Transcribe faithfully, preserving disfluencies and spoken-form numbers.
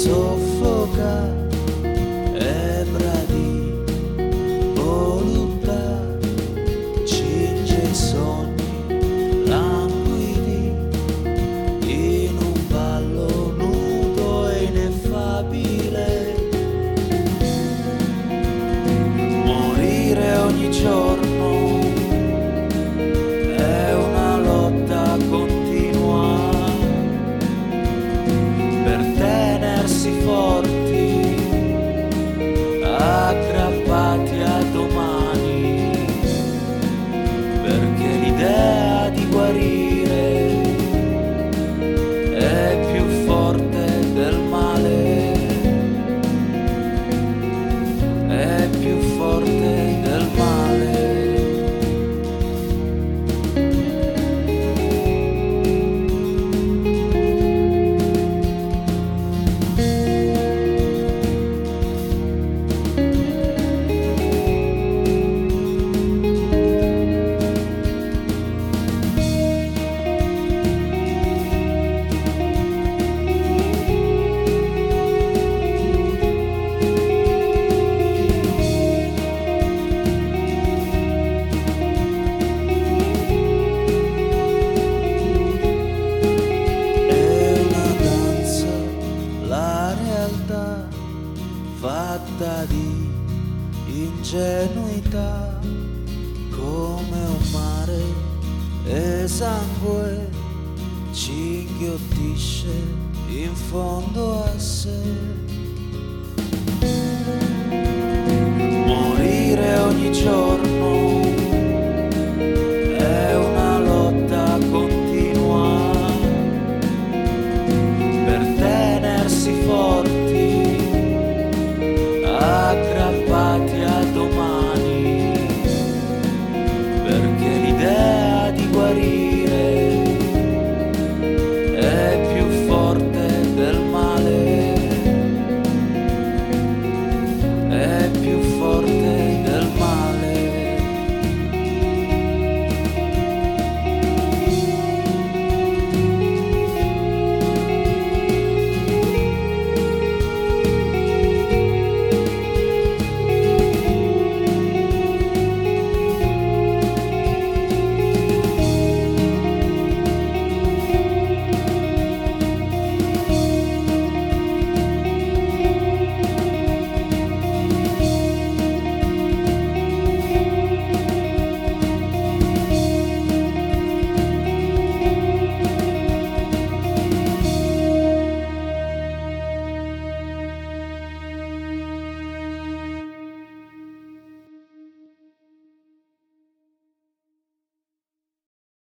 soffoca, ebra di voluttà, cinge i sogni languidi in un ballo nudo e ineffabile. Morire ogni giorno è una lotta continua per tenersi forti, aggrappati a domani, perché l'idea di guarire è più forte del male, è più forte del male. Fatta di ingenuità, come un mare esangue ci inghiottisce in fondo a sé.